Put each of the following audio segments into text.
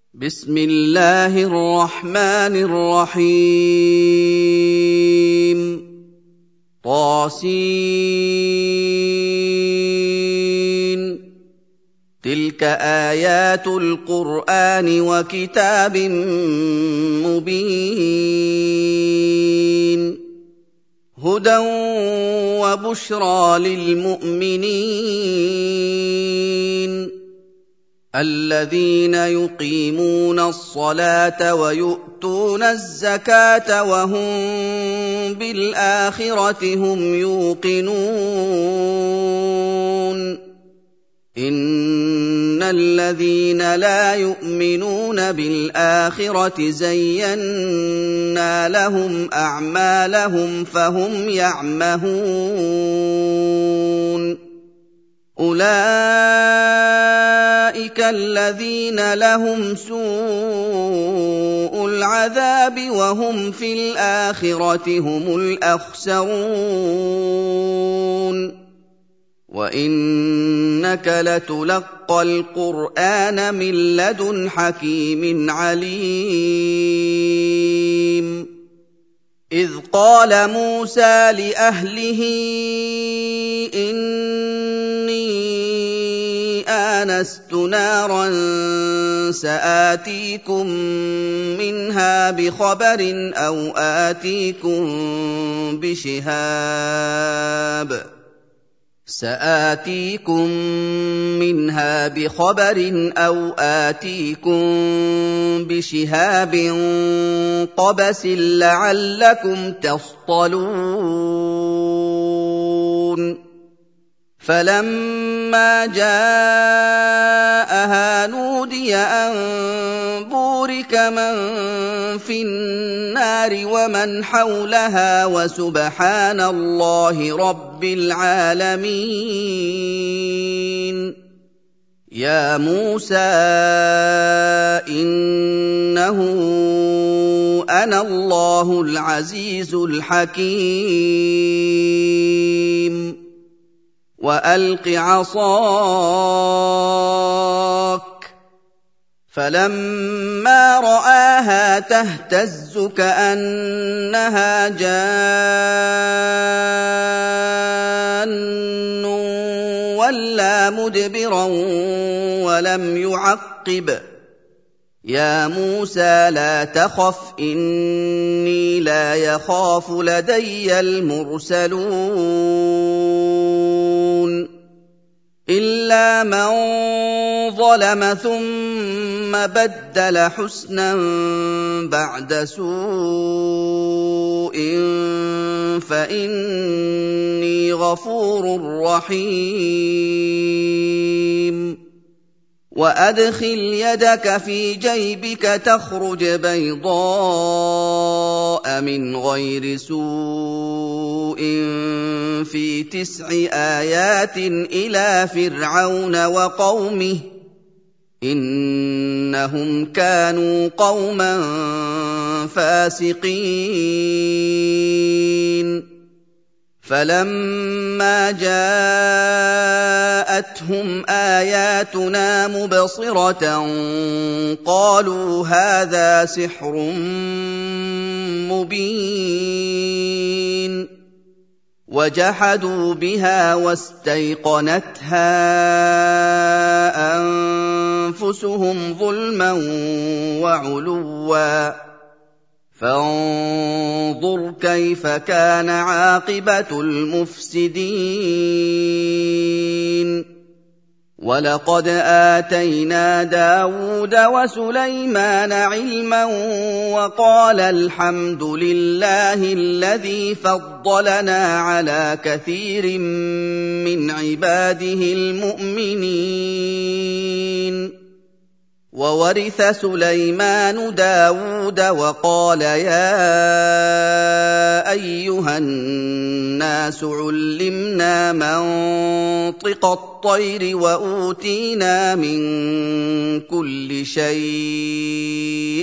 بسم الله الرحمن الرحيم طاسين تلك آيات القرآن وكتاب مبين هدى وبشرى للمؤمنين الذين يقيمون الصلاة ويؤتون الزكاة وهم بالآخرة هم يوقنون إن الذين لا يؤمنون بالآخرة زينا لهم أعمالهم فهم يعمهون أولئك الذين لهم سوء العذاب وهم في الآخرة هم الأخسرون وإنك لتلقى القرآن من لدن حكيم عليم إذ قال موسى لأهله آنست نارا سآتيكم منها بخبر أو آتيكم بشهاب قبس لعلكم تصطلون فلما جاءها نودي أن بورك من في النار ومن حولها وسبحان الله رب العالمين يا موسى إنه أنا الله العزيز الحكيم وألق عصاك فلما رآها تهتز كأنها جان ولا مدبرا ولم يعقب يا موسى لا تخف إني لا يخاف لدي المرسلون إلا من ظلم ثم بدل حسنا بعد سوء فإني غفور رحيم وأدخل يدك في جيبك تخرج بيضاء من غير سوء في 9 آيات إلى فرعون وقومه إنهم كانوا قوما فاسقين فلما جاءتهم آياتنا مبصرة قالوا هذا سحر مبين وجحدوا بها واستيقنتها أنفسهم ظلما وعلوا فانظر كيف كان عاقبة المفسدين ولقد آتينا داود وسليمان علما وقال الحمد لله الذي فضلنا على كثير من عباده المؤمنين وورث سليمان داود وقال يا أيها الناس علمنا منطق الطير وأوتينا من كل شيء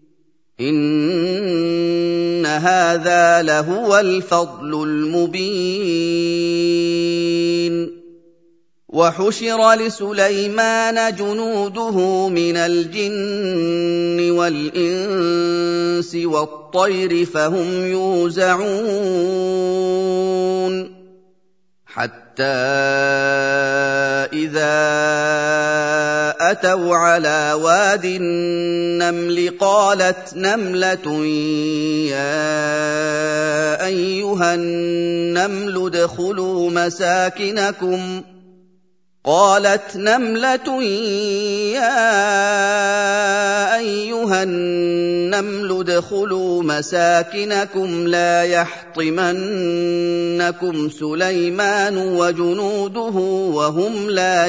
إن هذا لهو الفضل المبين وحشر لسليمان جنوده من الجن والإنس والطير فهم يوزعون حتى إذا أتوا على واد النمل قالت نملة يا أيها النمل ادخلوا مساكنكم لا يحطمنكم سليمان وجنوده وهم لا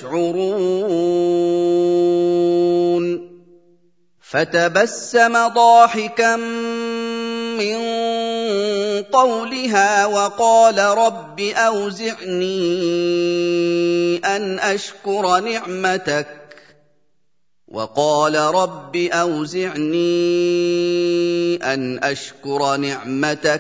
يشعرون فتبسم ضاحكا من قولها وقال رب أوزعني أن أشكر نعمتك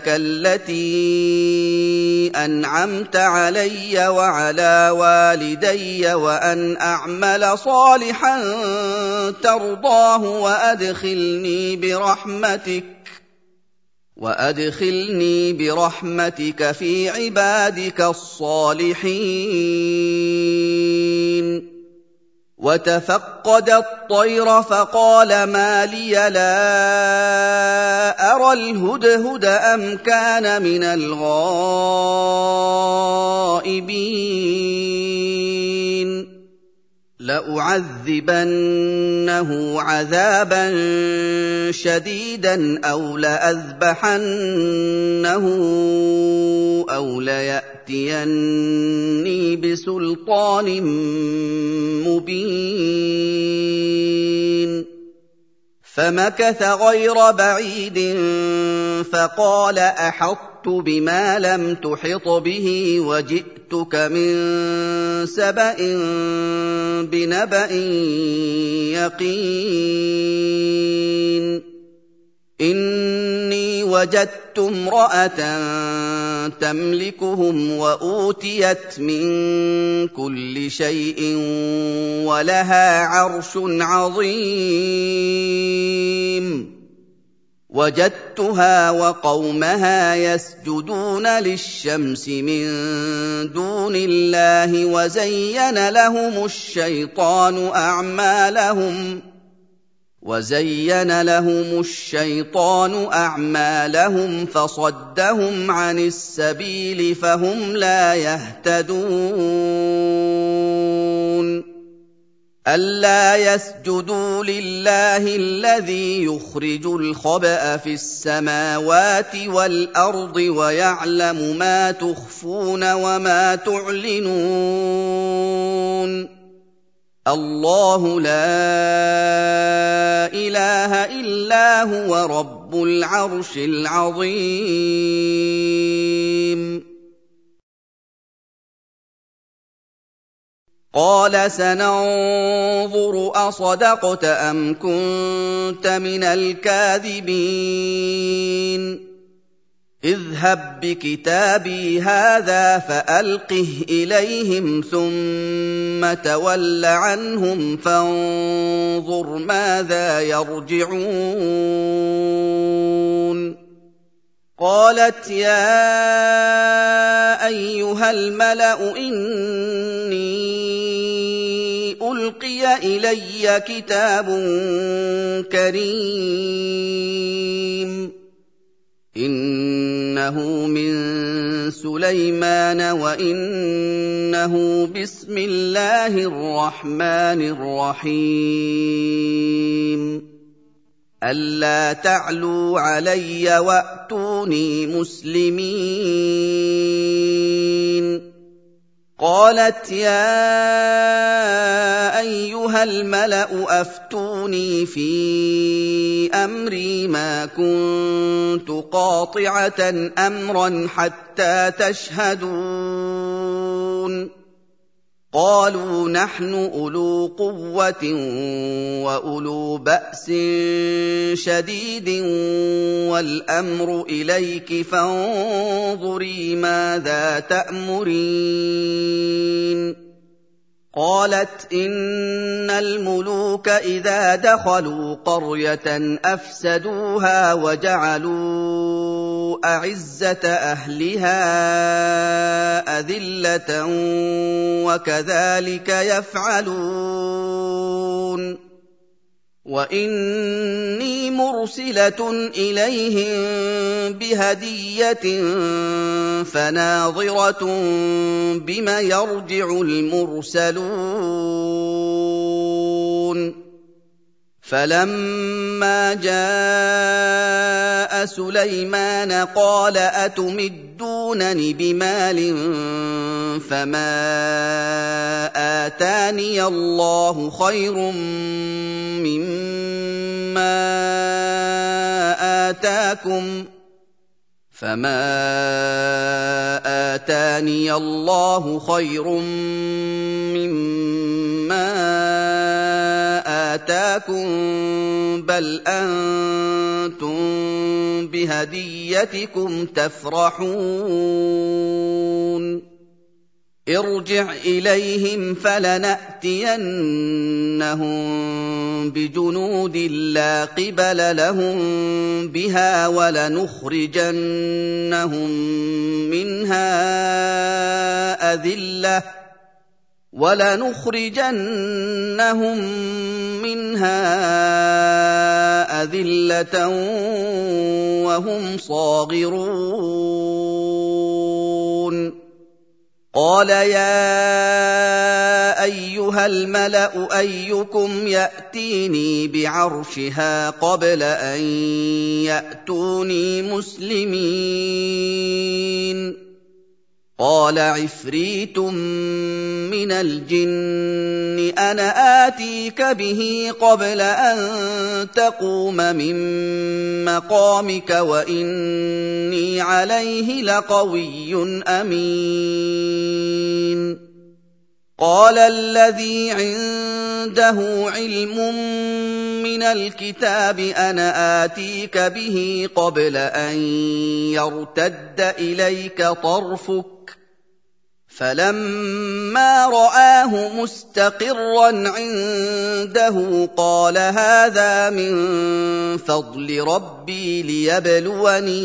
التي أنعمت علي وعلى والدي وأن أعمل صالحا ترضاه وأدخلني برحمتك في عبادك الصالحين وتفقد الطير فقال ما لي لا أرى الهدهد أم كان من الغائبين لأعذبنه عذابا شديدا أو لأذبحنه أو ليأتيني بسلطان مبين فمكث غير بعيد فقال أحطت بما لم تحط به وجئتك من سبأ بنبأ يقين إني وجدت امرأة تملكهم وأوتيت من كل شيء ولها عرش عظيم وجدتها وقومها يسجدون للشمس من دون الله وزين لهم الشيطان أعمالهم فصدهم عن السبيل فهم لا يهتدون ألا يسجدوا لله الذي يخرج الخبأ في السماوات والأرض ويعلم ما تخفون وما تعلنون الله لا إله إلا هو رب العرش العظيم قال سننظر أصدقت أم كنت من الكاذبين اذهب بكتابي هذا فألقه إليهم ثم تول عنهم فانظر ماذا يرجعون قالت يا أيها الملأ إني ألقي إلي كتاب كريم إنه من سليمان وإنه بسم الله الرحمن الرحيم ألا تعلوا علي وأتوني مسلمين قالت يا أيها الملأ أفتوني في أمري ما كنت قاطعة أمرا حتى تشهدون قالوا نحن أولو قوة وأولو بأس شديد والأمر إليك فانظري ماذا تأمرين قالت إن الملوك إذا دخلوا قرية أفسدوها وجعلوا أعزة أهلها أذلة وكذلك يفعلون وإني مرسلة إليهم بهدية فناظرة بم يرجع المرسلون فلما جاء سليمان قال أتمدونني بمال فما آتاني الله خير مما آتاكم بل أنتم بهديتكم تفرحون ارجع إليهم فلنأتينهم بجنود لا قبل لهم بها ولنخرجنهم منها أذلة وهم صاغرون قال يا أيها الملأ أيكم يأتيني بعرشها قبل أن يأتوني مسلمين قال عفريت من الجن أنا آتيك به قبل أن تقوم من مقامك وإني عليه لقوي أمين قال الذي عنده علم من الكتاب أنا آتيك به قبل أن يرتد إليك طرفك فلما رآه مستقرا عنده قال هذا من فضل ربي ليبلوني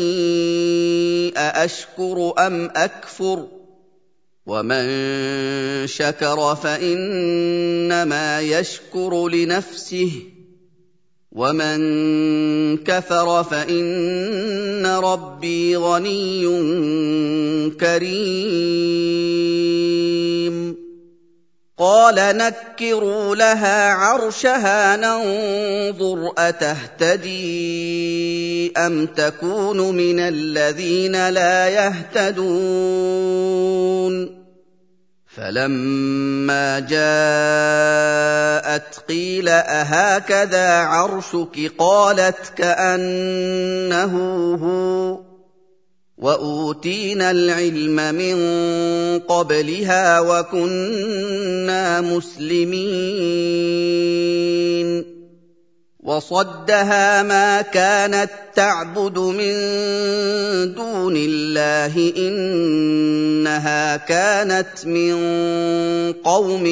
أأشكر أم أكفر ومن شكر فإنما يشكر لنفسه ومن كفر فإن ربي غني كريم قال نكروا لها عرشها ننظر أتهتدي أم تكون من الذين لا يهتدون فلما جاءت قيل أهكذا عرشك قالت كأنه هو وأوتينا العلم من قبلها وكنا مسلمين وصدها ما كانت تعبد من دون الله إنها كانت من قوم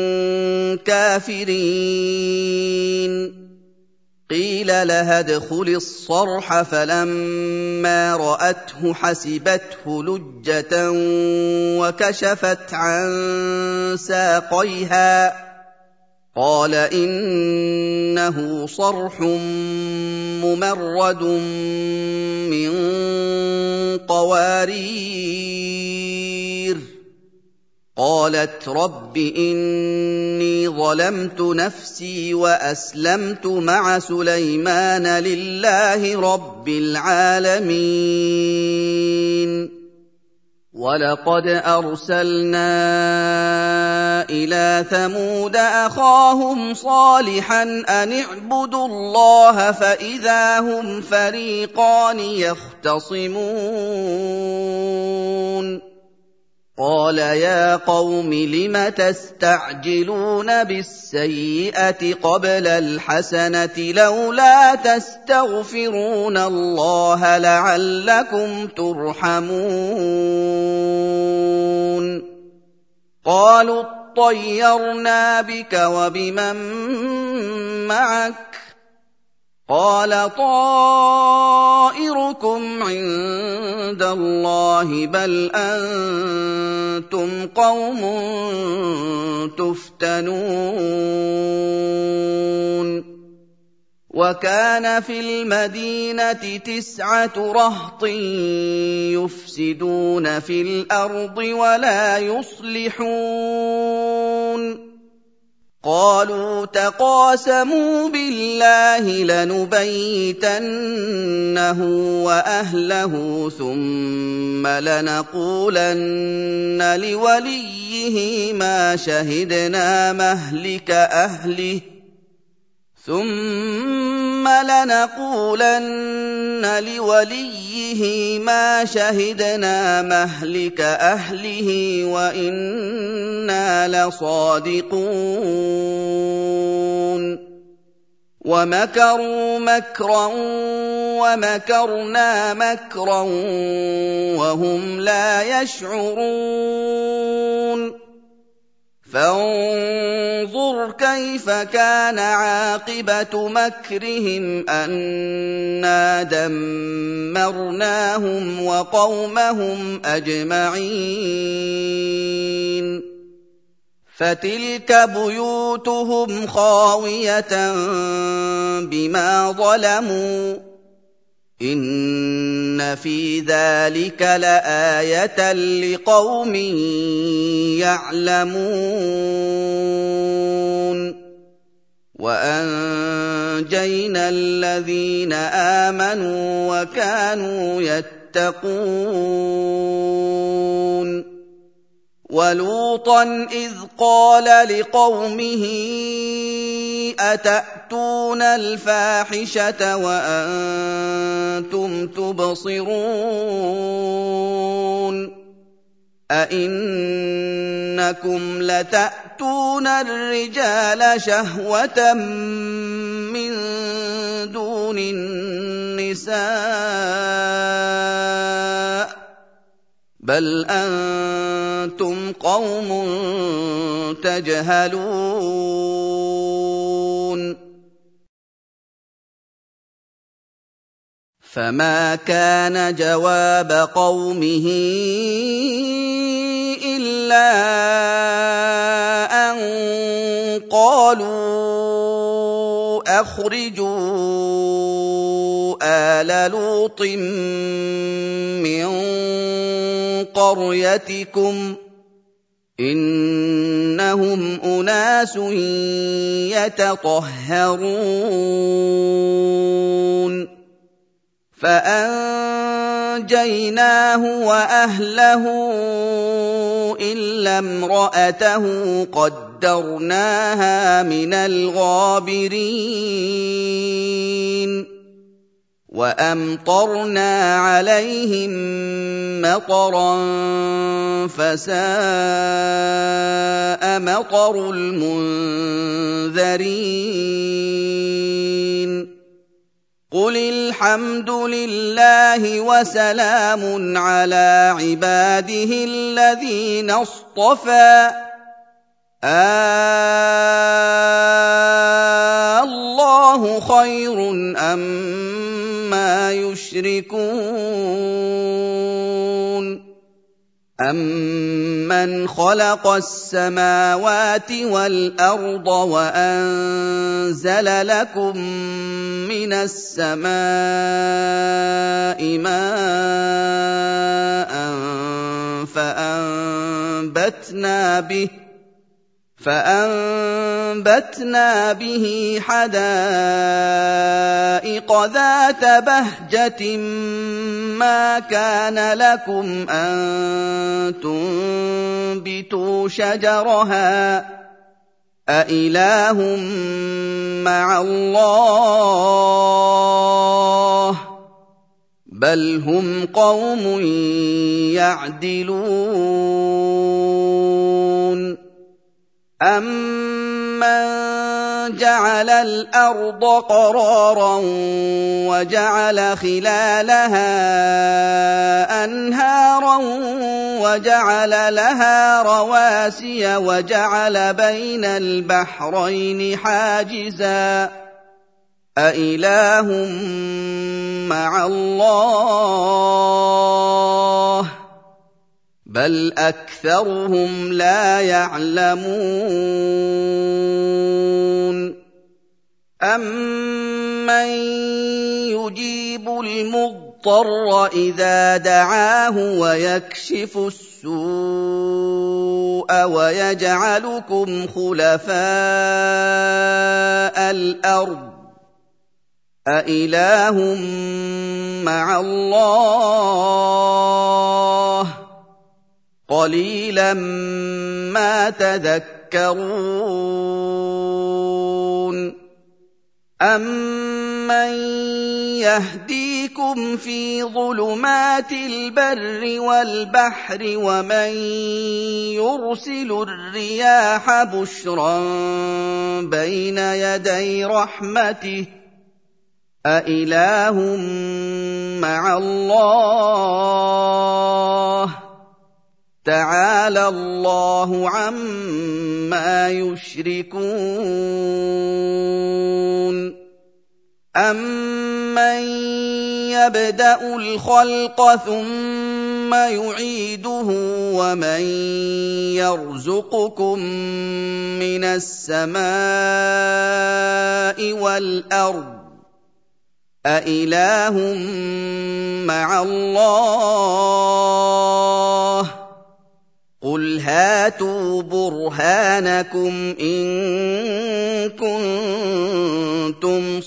كافرين قيل لها ادخلي الصرح فلما رأته حسبته لجة وكشفت عن ساقيها قال إنه صرح ممرد من قوارير قالت رب إني ظلمت نفسي وأسلمت مع سليمان لله رب العالمين ولقد أرسلنا إلى ثمود أخاهم صالحا أن اعبدوا الله فإذا هم فريقان يختصمون قال يا قوم لم تستعجلون بالسيئة قبل الحسنة لولا تستغفرون الله لعلكم ترحمون قالوا طَيَّرْنَا بِكَ وَبِمَن مَّعَكَ ۚ قَالَ طَائِرُكُمْ عِندَ اللَّهِ ۖ بَلْ أَنتُمْ قَوْمٌ تُفْتَنُونَ وَكَانَ فِي الْمَدِينَةِ 9 رَهْطٍ يُفْسِدُونَ فِي الْأَرْضِ وَلَا يُصْلِحُونَ قَالُوا تَقَاسَمُوا بِاللَّهِ لَنُبَيِّتَنَّهُ وَأَهْلَهُ ثُمَّ لَنَقُولَنَّ لِوَلِيِّهِ مَا شَهِدْنَا مَهْلِكَ أَهْلِهِ وَإِنَّا لَصَادِقُونَ وَمَكَرُوا مَكْرًا وَمَكَرْنَا مَكْرًا وَهُمْ لَا يَشْعُرُونَ فَانظُرْ كَيْفَ كَانَ عَاقِبَةُ مَكْرِهِمْ أَنَّا دَمَّرْنَاهُمْ وَقَوْمَهُمْ أَجْمَعِينَ فَتِلْكَ بُيُوتُهُمْ خَاوِيَةً بِمَا ظَلَمُوا ۗ إِنَّ فِي ذَٰلِكَ لَآيَةً لِّقَوْمٍ يَعْلَمُونَ وَأَنجَيْنَا الَّذِينَ آمَنُوا وَكَانُوا يَتَّقُونَ وَلُوطًا إِذْ قَالَ لِقَوْمِهِ أَتَأْتُونَ الْفَاحِشَةَ وَأَنتُمْ تُبْصِرُونَ أَئِنَّكُمْ لَتَأْتُونَ الرِّجَالَ شَهْوَةً مِّن دُونِ النِّسَاءِ ۚ بَلْ أَنتُمْ قَوْمٌ تَجْهَلُونَ فَمَا كَانَ جَوَابَ قَوْمِهِ إِلَّا أَن قَالُوا أَخْرِجُوا آلَ لُوطٍ مِّن قَرْيَتِكُمْ ۖ إِنَّهُمْ أُنَاسٌ يَتَطَهَّرُونَ فَأَنجَيْنَاهُ وَأَهْلَهُ إِلَّا امْرَأَتَهُ قَدَّرْنَاهَا مِنَ الْغَابِرِينَ وَأَمْطَرْنَا عَلَيْهِم مَّطَرًا فَسَاءَ مَطَرُ الْمُنذَرِينَ قُلِ الْحَمْدُ لِلَّهِ وَسَلَامٌ عَلَىٰ عِبَادِهِ الَّذِينَ اصْطَفَىٰ اللَّهُ خَيْرٌ أَمَّا يُشْرِكُونَ أَمَّنْ خَلَقَ السَّمَاوَاتِ وَالْأَرْضَ وَأَنزَلَ لَكُم مِّنَ السَّمَاءِ مَاءً فَأَنبَتْنَا بِهِ حَدَائِقَ ذَاتَ بَهْجَةٍ مَّا كَانَ لَكُمْ أَن تُنبِتُوا شَجَرَهَا ۗ أَإِلَٰهٌ مَّعَ اللَّهِ ۚ بَلْ هُمْ قَوْمٌ يَعْدِلُونَ أَمَّن جعل الأرض قرارا وجعل خلالها أنهارا وجعل لها رواسي وجعل بين البحرين حاجزا أإله مع الله بل أكثرهم لا يعلمون أمن يجيب المضطر إذا دعاه ويكشف السوء ويجعلكم خلفاء الأرض أإله مع الله قليلا ما تذكرون أمن يهديكم في ظلمات البر والبحر ومن يرسل الرياح بشرا بين يدي رحمته أإله مع الله تعالى الله عما يشركون أمن يبدأ الخلق ثم يعيده ومن يرزقكم من السماء والأرض أإله مع الله قل هاتوا برهانكم إن كنتم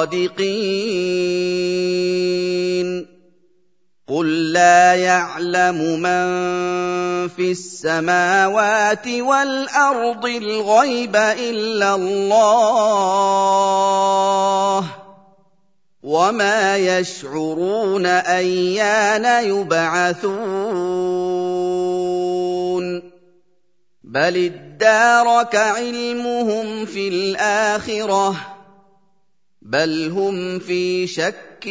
صادقين قل لا يعلم من في السماوات والأرض الغيب إلا الله وما يشعرون أيان يبعثون بل ادارك علمهم في الآخرة بل هم في شك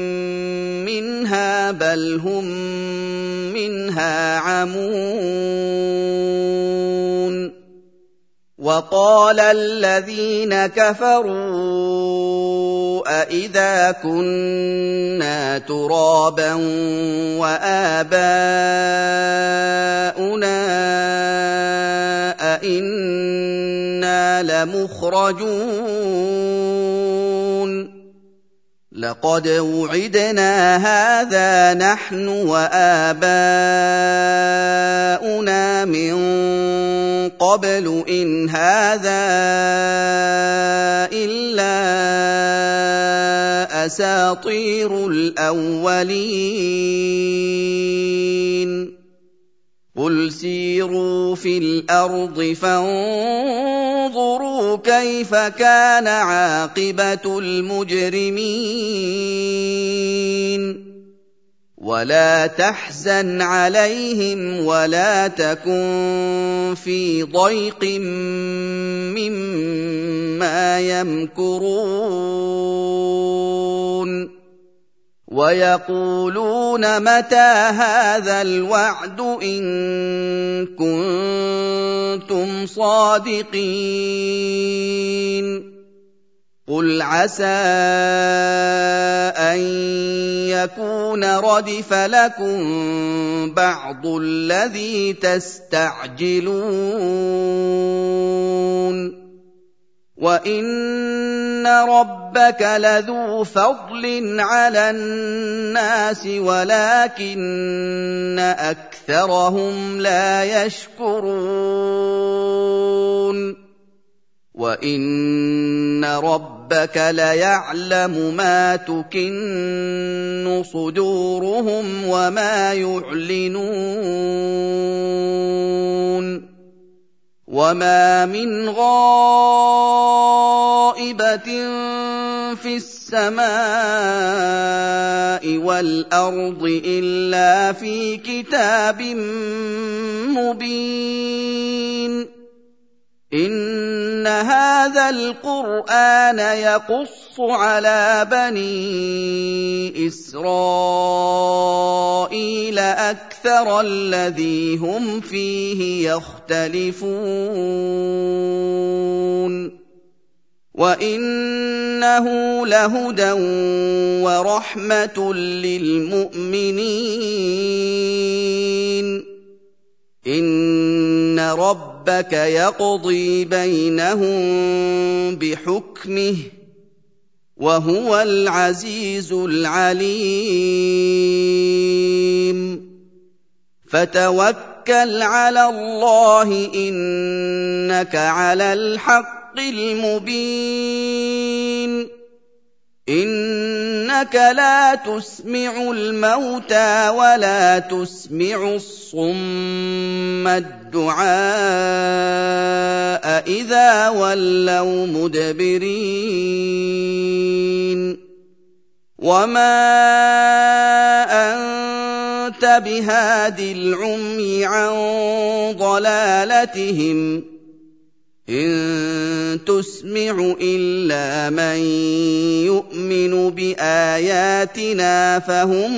منها بل هم منها عمون وقال الذين كفروا أإذا كنا ترابا وآباؤنا أإنا لمخرجون لقد وعدنا هذا نحن وآباؤنا من قبل إن هذا إلا أساطير الأولين قل سيروا في الأرض فانظروا كيف كان عاقبة المجرمين ولا تحزن عليهم ولا تكن في ضيق مما يمكرون ويقولون متى هذا الوعد إن كنتم صادقين قل عسى أن يكون ردف لكم بعض الذي تستعجلون وإن ربك لذو فضل على الناس ولكن أكثرهم لا يشكرون وإن ربك ليعلم ما تكن صدورهم وما يعلنون وما من غائبة في السماء والأرض إلا في كتاب مبين إِنَّ هَٰذَا الْقُرْآنَ يَقُصُّ عَلَىٰ بَنِي إِسْرَائِيلَ أَكْثَرَ الَّذِي هُمْ فِيهِ يَخْتَلِفُونَ وَإِنَّهُ لَهُدًى وَرَحْمَةٌ لِّلْمُؤْمِنِينَ إِنَّ رَبَّكَ يَقْضِي بَيْنَهُم بِحُكْمِهِ وَهُوَ الْعَزِيزُ الْعَلِيمُ فَتَوَكَّلْ عَلَى اللَّهِ إِنَّكَ عَلَى الْحَقِّ الْمُبِينِ إِنَّكَ لَا تُسْمِعُ الْمَوْتَىٰ وَلَا تُسْمِعُ الصُّمَّ الدُّعَاءَ إِذَا وَلَّوْا مُدْبِرِينَ وَمَا أَنتَ بِهَادِ الْعُمْيِ عَن ضَلَالَتِهِمْ ۖ إِن تُسْمِعُ إِلَّا مَن يُؤْمِنُ بِآيَاتِنَا فَهُم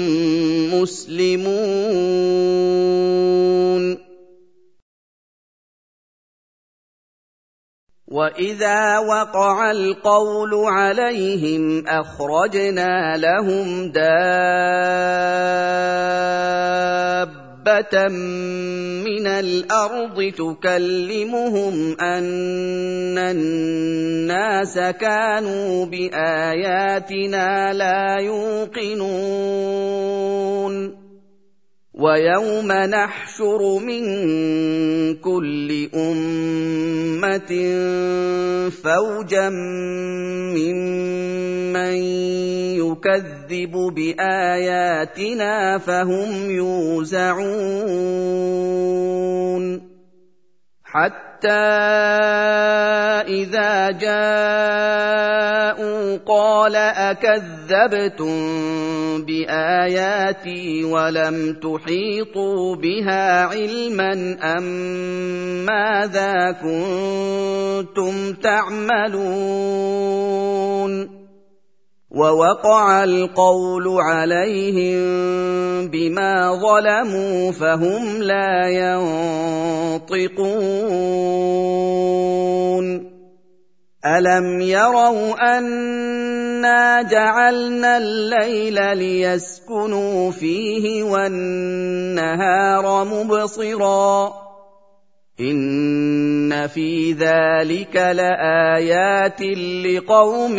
مُّسْلِمُونَ وَإِذَا وَقَعَ الْقَوْلُ عَلَيْهِمْ أَخْرَجْنَا لَهُمْ دَابَّةً مِّنَ الْأَرْضِ تُكَلِّمُهُمْ أَنَّ النَّاسَ كَانُوا بِآيَاتِنَا لَا يُوقِنُونَ وَيَوْمَ نَحْشُرُ مِن كُلِّ أُمَّةٍ فَوْجًا مِّمَّن يُكَذِّبُ بِآيَاتِنَا فَهُمْ يُوزَعُونَ حَتَّىٰ إِذَا جَاءُوا قَالَ أَكَذَّبْتُم بِآيَاتِي وَلَمْ تُحِيطُوا بِهَا عِلْمًا ماذا كُنتُمْ تَعْمَلُونَ وَوَقَعَ الْقَوْلُ عَلَيْهِم بِمَا ظَلَمُوا فَهُمْ لَا يَنطِقُونَ أَلَمْ يَرَوْا أَنَّا جَعَلْنَا اللَّيْلَ لِيَسْكُنُوا فِيهِ وَالنَّهَارَ مُبْصِرًا إِنَّ فِي ذَلِكَ لَآيَاتٍ لِقَوْمٍ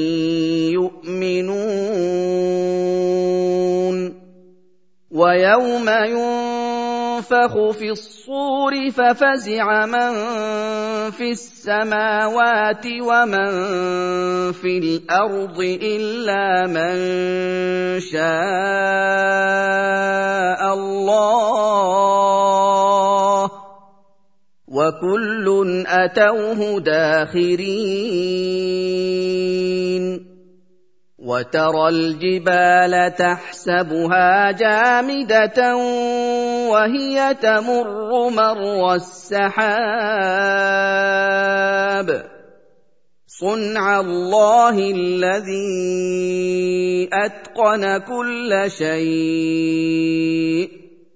يُؤْمِنُونَ وَيَوْمَ يُنفَخُ فِي الصُّورِ فَفَزِعَ مَن فِي السَّمَاوَاتِ وَمَن فِي الْأَرْضِ إِلَّا مَن شَاءَ اللَّهُ وَكُلٌّ أَتَوْهُ دَاخِرِينَ وَتَرَى الْجِبَالَ تَحْسَبُهَا جَامِدَةً وَهِيَ تَمُرُّ مَرَّ السَّحَابِ صُنْعَ اللَّهِ الَّذِي أَتْقَنَ كُلَّ شَيْءٍ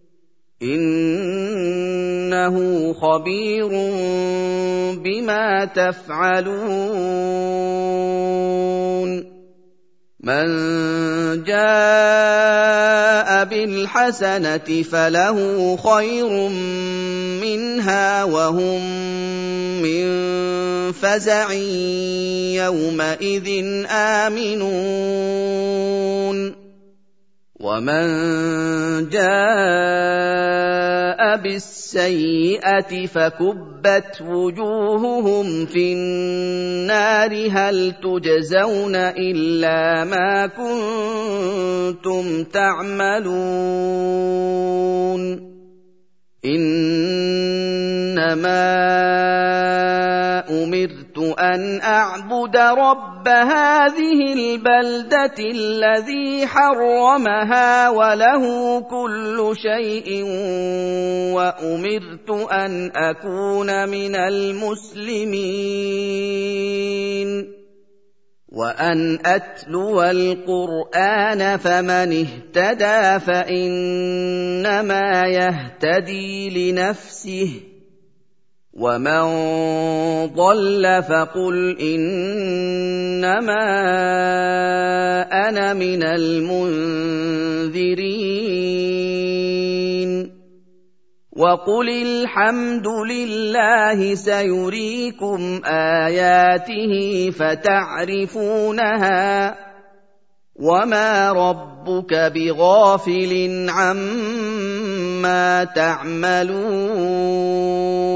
إِنَّهُ خَبِيرٌ بِمَا تَفْعَلُونَ مَن جَاءَ بِالْحَسَنَةِ فَلَهُ خَيْرٌ مِّنْهَا وَهُم مِّن فَزَعٍ يَوْمَئِذٍ آمِنُونَ وَمَن جَاءَ بِالسَّيِّئَةِ فَكُبَّتْ وُجُوهُهُمْ فِي النَّارِ هَلْ تُجْزَوْنَ إِلَّا مَا كُنتُمْ تَعْمَلُونَ إِنَّمَا أُمِرْتُ أن أعبد رب هذه البلدة الذي حرمها وله كل شيء وأمرت أن أكون من المسلمين وأن أتلو القرآن فمن اهتدى فإنما يهتدي لنفسه ومن ضل فقل إنما أنا من المنذرين وقل الحمد لله سيريكم آياته فتعرفونها وما ربك بغافل عما تعملون